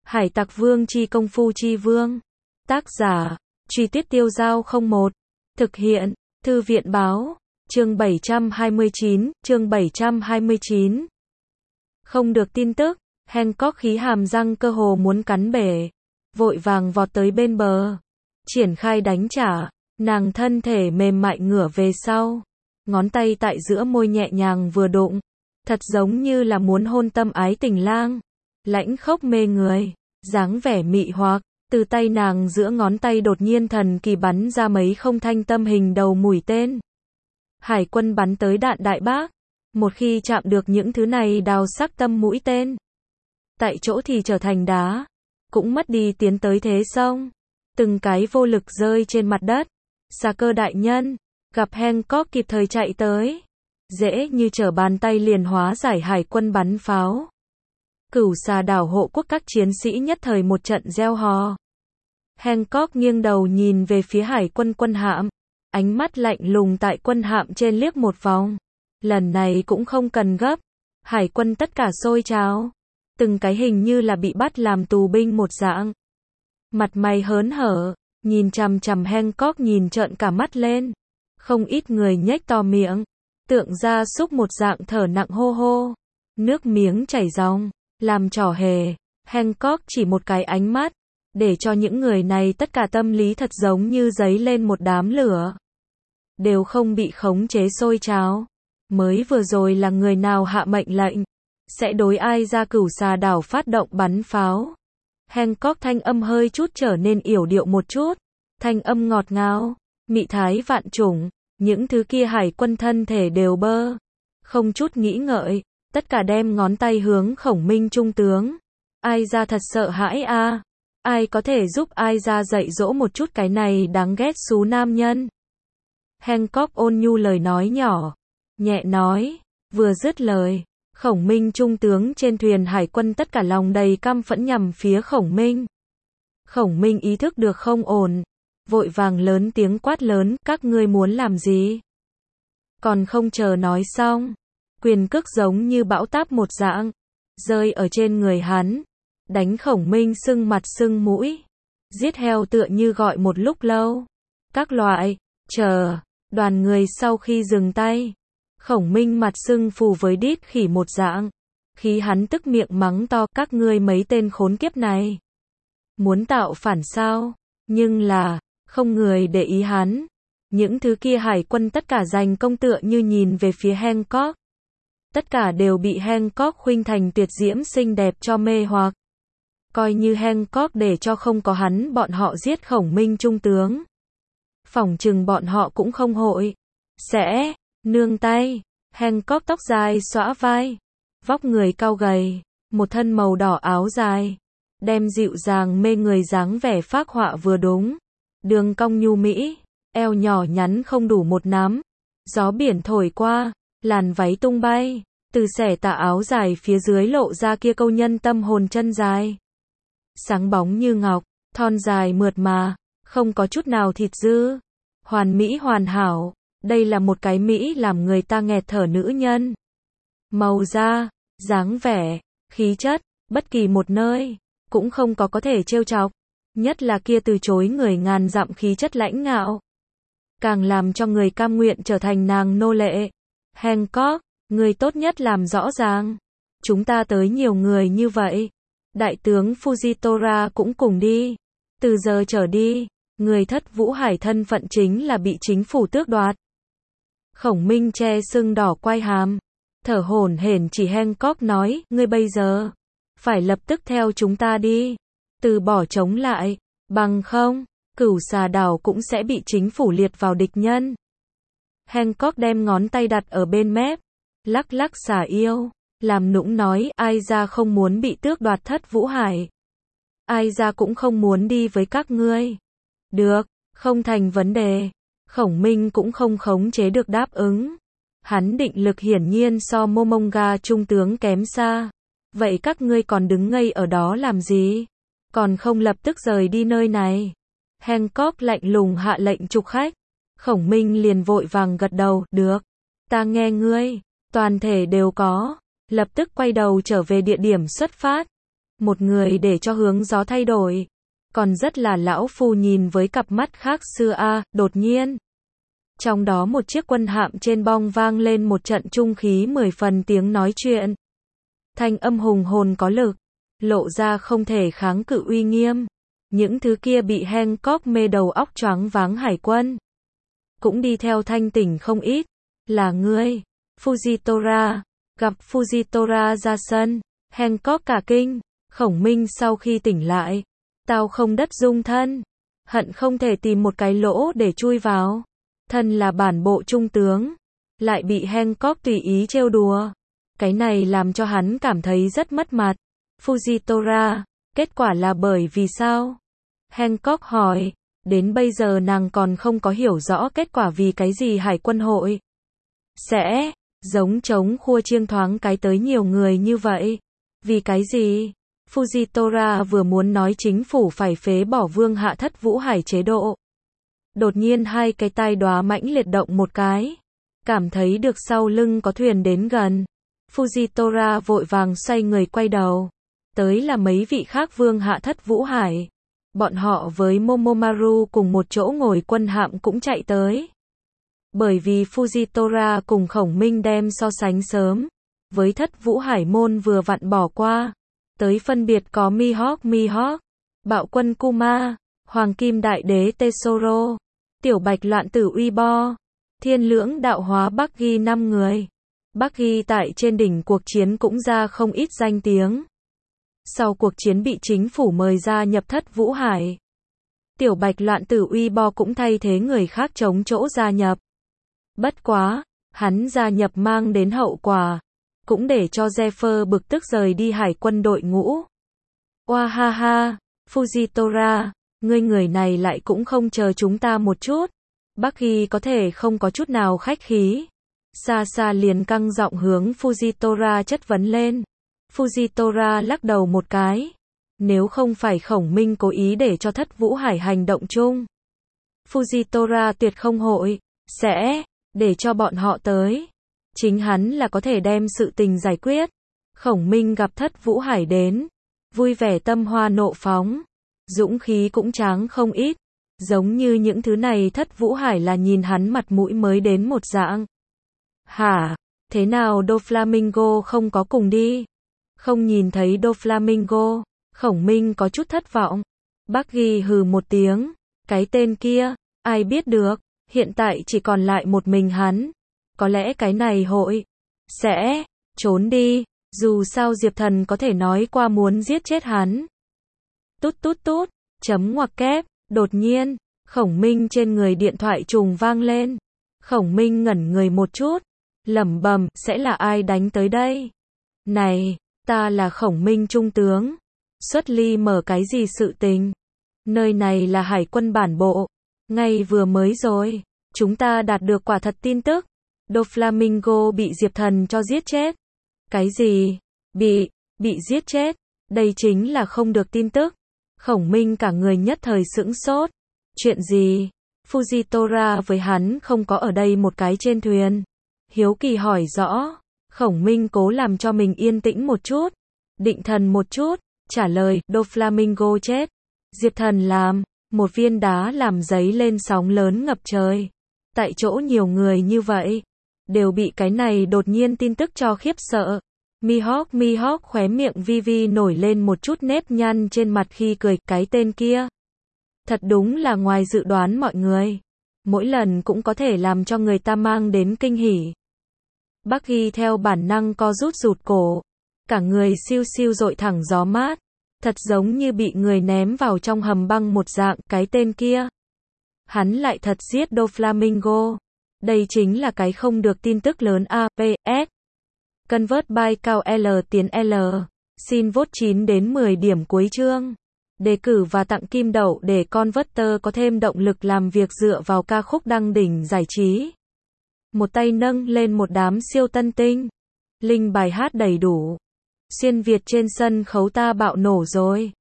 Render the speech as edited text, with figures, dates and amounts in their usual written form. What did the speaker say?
Hải Tặc Vương chi công phu chi vương. Tác giả, Truy Tuyết Tiêu Dao 01. Thực hiện, Thư viện báo. Chương 729, chương 729. Không được tin tức, Hancock khí hàm răng cơ hồ muốn cắn bể. Vội vàng vọt tới bên bờ. Triển khai đánh trả, nàng thân thể mềm mại ngửa về sau. Ngón tay tại giữa môi nhẹ nhàng vừa đụng. Thật giống như là muốn hôn tâm ái tình lang. Lãnh khốc mê người, dáng vẻ mị hoặc. Từ tay nàng giữa ngón tay đột nhiên thần kỳ bắn ra mấy không thanh tâm hình đầu mũi tên. Hải quân bắn tới đạn đại bác. Một khi chạm được những thứ này đào sắc tâm mũi tên, tại chỗ thì trở thành đá, cũng mất đi tiến tới thế sông. Từng cái vô lực rơi trên mặt đất. Xà Cơ đại nhân, gặp Hancock kịp thời chạy tới. Dễ như trở bàn tay liền hóa giải hải quân bắn pháo. Cửu xà đảo hộ quốc các chiến sĩ nhất thời một trận reo hò. Hancock nghiêng đầu nhìn về phía hải quân quân hạm. Ánh mắt lạnh lùng tại quân hạm trên liếc một vòng. Lần này cũng không cần gấp. Hải quân tất cả sôi trào. Từng cái hình như là bị bắt làm tù binh một dạng. Mặt mày hớn hở, nhìn chằm chằm Hancock nhìn trợn cả mắt lên. Không ít người nhếch to miệng. Tượng gia súc một dạng thở nặng hô hô. Nước miếng chảy ròng, làm trò hề. Hancock chỉ một cái ánh mắt. Để cho những người này tất cả tâm lý thật giống như giấy lên một đám lửa. Đều không bị khống chế sôi trào. Mới vừa rồi là người nào hạ mệnh lệnh sẽ đối ai ra cửu xà đảo phát động bắn pháo. Hancock thanh âm hơi chút trở nên yểu điệu một chút. Thanh âm ngọt ngào, mị thái vạn chủng. Những thứ kia hải quân thân thể đều bơ. Không chút nghĩ ngợi, tất cả đem ngón tay hướng Khổng Minh trung tướng. Ai ra thật sợ hãi a. Ai có thể giúp ai ra dạy dỗ một chút cái này đáng ghét xú nam nhân. Hancock ôn nhu lời nói nhỏ, nhẹ nói, vừa dứt lời, Khổng Minh trung tướng trên thuyền hải quân tất cả lòng đầy căm phẫn nhằm phía Khổng Minh. Khổng Minh ý thức được không ổn, vội vàng lớn tiếng quát lớn, các ngươi muốn làm gì? Còn không chờ nói xong, quyền cước giống như bão táp một dạng, rơi ở trên người hắn, đánh Khổng Minh sưng mặt sưng mũi. Giết heo tựa như gọi một lúc lâu. Các loại, chờ, đoàn người sau khi dừng tay. Khổng Minh mặt sưng phù với đít khỉ một dạng. Khi hắn tức miệng mắng to, các ngươi mấy tên khốn kiếp này. Muốn tạo phản sao? Nhưng là, không người để ý hắn. Những thứ kia hải quân tất cả giành công tựa như nhìn về phía Hancock. Tất cả đều bị Hancock khuynh thành tuyệt diễm xinh đẹp cho mê hoặc. Coi như Hancock để cho không có hắn bọn họ giết Khổng Minh trung tướng. Phỏng chừng bọn họ cũng không hội sẽ nương tay. Hancock tóc dài xõa vai, vóc người cao gầy, một thân màu đỏ áo dài, đem dịu dàng mê người dáng vẻ phác họa vừa đúng. Đường cong nhu mỹ, eo nhỏ nhắn không đủ một nắm. Gió biển thổi qua, làn váy tung bay, từ xẻ tà áo dài phía dưới lộ ra kia câu nhân tâm hồn chân dài. Sáng bóng như ngọc, thon dài mượt mà, không có chút nào thịt dư. Hoàn mỹ hoàn hảo, đây là một cái mỹ làm người ta nghẹt thở nữ nhân. Màu da, dáng vẻ, khí chất, bất kỳ một nơi, cũng không có thể trêu chọc. Nhất là kia từ chối người ngàn dặm khí chất lãnh ngạo. Càng làm cho người cam nguyện trở thành nàng nô lệ. Hancock, người tốt nhất làm rõ ràng. Chúng ta tới nhiều người như vậy. Đại tướng Fujitora cũng cùng đi. Từ giờ trở đi, người Thất Vũ Hải thân phận chính là bị chính phủ tước đoạt. Khổng Minh che sưng đỏ quai hàm, thở hổn hển chỉ Hancock nói, ngươi bây giờ phải lập tức theo chúng ta đi, từ bỏ chống lại, bằng không, cửu xà đảo cũng sẽ bị chính phủ liệt vào địch nhân. Hancock đem ngón tay đặt ở bên mép, lắc lắc xà yêu, làm nũng nói, ai ra không muốn bị tước đoạt Thất Vũ Hải. Ai ra cũng không muốn đi với các ngươi. Được, không thành vấn đề. Khổng Minh cũng không khống chế được đáp ứng. Hắn định lực hiển nhiên so Momonga trung tướng kém xa. Vậy các ngươi còn đứng ngây ở đó làm gì? Còn không lập tức rời đi nơi này. Hancock lạnh lùng hạ lệnh trục khách. Khổng Minh liền vội vàng gật đầu, được. Ta nghe ngươi. Toàn thể đều có. Lập tức quay đầu trở về địa điểm xuất phát. Một người để cho hướng gió thay đổi. Còn rất là lão phu nhìn với cặp mắt khác xưa a, đột nhiên. Trong đó một chiếc quân hạm trên bong vang lên một trận trung khí 10 phần tiếng nói chuyện. Thanh âm hùng hồn có lực, lộ ra không thể kháng cự uy nghiêm. Những thứ kia bị Hancock mê đầu óc choáng váng hải quân. Cũng đi theo thanh tỉnh không ít. Là ngươi, Fujitora. Gặp Fujitora ra sân, Hancock cả kinh. Khổng Minh sau khi tỉnh lại. Tao không đất dung thân. Hận không thể tìm một cái lỗ để chui vào. Thân là bản bộ trung tướng. Lại bị Hancock tùy ý trêu đùa. Cái này làm cho hắn cảm thấy rất mất mặt. Fujitora, kết quả là bởi vì sao? Hancock hỏi, đến bây giờ nàng còn không có hiểu rõ kết quả vì cái gì hải quân hội sẽ giống trống khua chiêng thoáng cái tới nhiều người như vậy. Vì cái gì? Fujitora vừa muốn nói chính phủ phải phế bỏ vương hạ thất vũ hải chế độ. Đột nhiên hai cái tai đóa mãnh liệt động một cái. Cảm thấy được sau lưng có thuyền đến gần. Fujitora vội vàng xoay người quay đầu. Tới là mấy vị khác vương hạ thất vũ hải. Bọn họ với Momomaru cùng một chỗ ngồi quân hạm cũng chạy tới. Bởi vì Fujitora cùng Khổng Minh đem so sánh sớm. Với thất vũ hải môn vừa vặn bỏ qua. Tới phân biệt có Mihawk, Bạo quân Kuma, Hoàng Kim Đại Đế Tesoro, Tiểu Bạch Loạn Tử Uy Bo, Thiên Lưỡng Đạo Hóa Bắc Ghi 5 người. Bắc Ghi tại trên đỉnh cuộc chiến cũng ra không ít danh tiếng. Sau cuộc chiến bị chính phủ mời ra nhập thất vũ hải. Tiểu Bạch Loạn Tử Uy Bo cũng thay thế người khác chống chỗ gia nhập. Bất quá, hắn gia nhập mang đến hậu quả. Cũng để cho Zephyr bực tức rời đi hải quân đội ngũ. Oa ha ha, Fujitora, ngươi người này lại cũng không chờ chúng ta một chút. Bắc Ghi có thể không có chút nào khách khí. Xa xa liền căng giọng hướng Fujitora chất vấn lên. Fujitora lắc đầu một cái. Nếu không phải Khổng Minh cố ý để cho thất vũ hải hành động chung. Fujitora tuyệt không hội, sẽ, để cho bọn họ tới. Chính hắn là có thể đem sự tình giải quyết. Khổng Minh gặp thất vũ hải đến. Vui vẻ tâm hoa nộ phóng. Dũng khí cũng tráng không ít. Giống như những thứ này thất vũ hải là nhìn hắn mặt mũi mới đến một dạng. Hả? Thế nào Doflamingo không có cùng đi? Không nhìn thấy Doflamingo. Khổng Minh có chút thất vọng. Bắc Ghi hừ một tiếng. Cái tên kia, ai biết được. Hiện tại chỉ còn lại một mình hắn. Có lẽ cái này hội sẽ trốn đi. Dù sao Diệp Thần có thể nói qua muốn giết chết hắn. Tút tút tút. Chấm ngoặc kép. Đột nhiên, Khổng Minh trên người điện thoại trùng vang lên. Khổng Minh ngẩn người một chút. Lẩm bẩm, sẽ là ai đánh tới đây? Này, ta là Khổng Minh trung tướng. Xuất ly mở cái gì sự tình? Nơi này là hải quân bản bộ. Ngay vừa mới rồi, chúng ta đạt được quả thật tin tức. Doflamingo bị Diệp Thần cho giết chết. Cái gì? Bị giết chết? Đây chính là không được tin tức. Khổng Minh cả người nhất thời sững sốt. Chuyện gì? Fujitora với hắn không có ở đây một cái trên thuyền. Hiếu kỳ hỏi rõ. Khổng Minh cố làm cho mình yên tĩnh một chút. Định thần một chút. Trả lời, Doflamingo chết. Diệp Thần làm. Một viên đá làm giấy lên sóng lớn ngập trời. Tại chỗ nhiều người như vậy. Đều bị cái này đột nhiên tin tức cho khiếp sợ. Mihawk khóe miệng vi vi nổi lên một chút nếp nhăn trên mặt khi cười. Cái tên kia. Thật đúng là ngoài dự đoán mọi người. Mỗi lần cũng có thể làm cho người ta mang đến kinh hỉ. Bắc Ghi theo bản năng co rụt cổ. Cả người siêu siêu dội thẳng gió mát. Thật giống như bị người ném vào trong hầm băng một dạng. Cái tên kia. Hắn lại thật giết Doflamingo. Đây chính là cái không được tin tức lớn APS. Convert by cao L tiến L. Xin vote 9 đến 10 điểm cuối chương. Đề cử và tặng kim đậu để Converter có thêm động lực làm việc dựa vào ca khúc đăng đỉnh giải trí. Một tay nâng lên một đám siêu tân tinh. Link bài hát đầy đủ. Xuyên Việt trên sân khấu ta bạo nổ rồi.